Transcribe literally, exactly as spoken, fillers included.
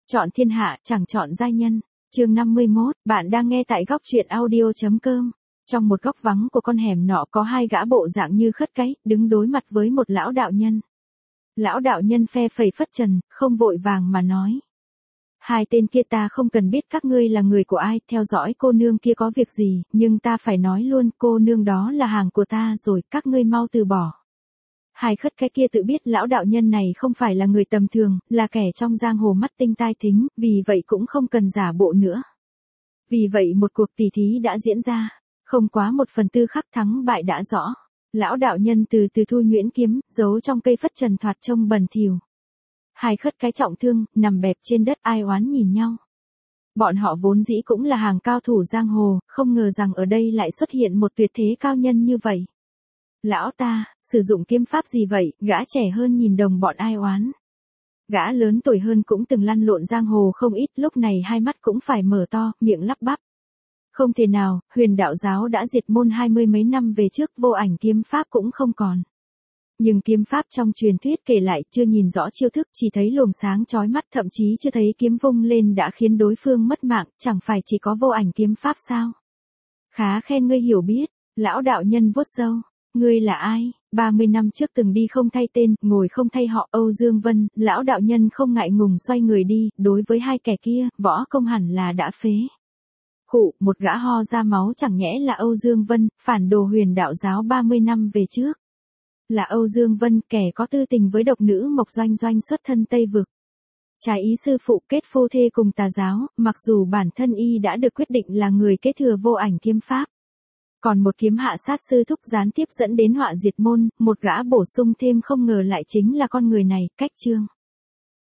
Chọn thiên hạ, chẳng chọn giai nhân. Chương năm mươi mốt, bạn đang nghe tại góc truyện audio chấm com. Trong một góc vắng của con hẻm nọ có hai gã bộ dạng như khất cái, đứng đối mặt với một lão đạo nhân. Lão đạo nhân phe phẩy phất trần, không vội vàng mà nói. Hai tên kia ta không cần biết các ngươi là người của ai, theo dõi cô nương kia có việc gì, nhưng ta phải nói luôn, cô nương đó là hàng của ta rồi, các ngươi mau từ bỏ. Hai khất cái kia tự biết lão đạo nhân này không phải là người tầm thường, là kẻ trong giang hồ mắt tinh tai thính, vì vậy cũng không cần giả bộ nữa. Vì vậy một cuộc tỉ thí đã diễn ra, không quá một phần tư khắc thắng bại đã rõ. Lão đạo nhân từ từ thu nhuyễn kiếm, giấu trong cây phất trần thoạt trông bẩn thỉu. Hai khất cái trọng thương, nằm bẹp trên đất ai oán nhìn nhau. Bọn họ vốn dĩ cũng là hàng cao thủ giang hồ, không ngờ rằng ở đây lại xuất hiện một tuyệt thế cao nhân như vậy. Lão ta, sử dụng kiếm pháp gì vậy, gã trẻ hơn nhìn đồng bọn ai oán. Gã lớn tuổi hơn cũng từng lăn lộn giang hồ không ít, lúc này hai mắt cũng phải mở to, miệng lắp bắp. Không thể nào, Huyền đạo giáo đã diệt môn hai mươi mấy năm về trước, vô ảnh kiếm pháp cũng không còn. Nhưng kiếm pháp trong truyền thuyết kể lại chưa nhìn rõ chiêu thức, chỉ thấy luồng sáng chói mắt, thậm chí chưa thấy kiếm vung lên đã khiến đối phương mất mạng, chẳng phải chỉ có vô ảnh kiếm pháp sao? Khá khen ngươi hiểu biết. Lão đạo nhân vuốt râu. Ngươi là ai? ba mươi năm trước từng đi không thay tên, ngồi không thay họ. Âu Dương Vân. Lão đạo nhân không ngại ngùng xoay người đi, đối với hai kẻ kia, võ công hẳn là đã phế. Khụ, một gã ho ra máu, chẳng nhẽ là Âu Dương Vân, phản đồ Huyền đạo giáo ba mươi năm về trước. Là Âu Dương Vân, kẻ có tư tình với độc nữ Mộc Doanh Doanh xuất thân Tây Vực. Trái ý sư phụ, kết phu thê cùng tà giáo, mặc dù bản thân y đã được quyết định là người kế thừa vô ảnh kiếm pháp. Còn một kiếm hạ sát sư thúc gián tiếp dẫn đến họa diệt môn, một gã bổ sung thêm không ngờ lại chính là con người này, Cách Trương.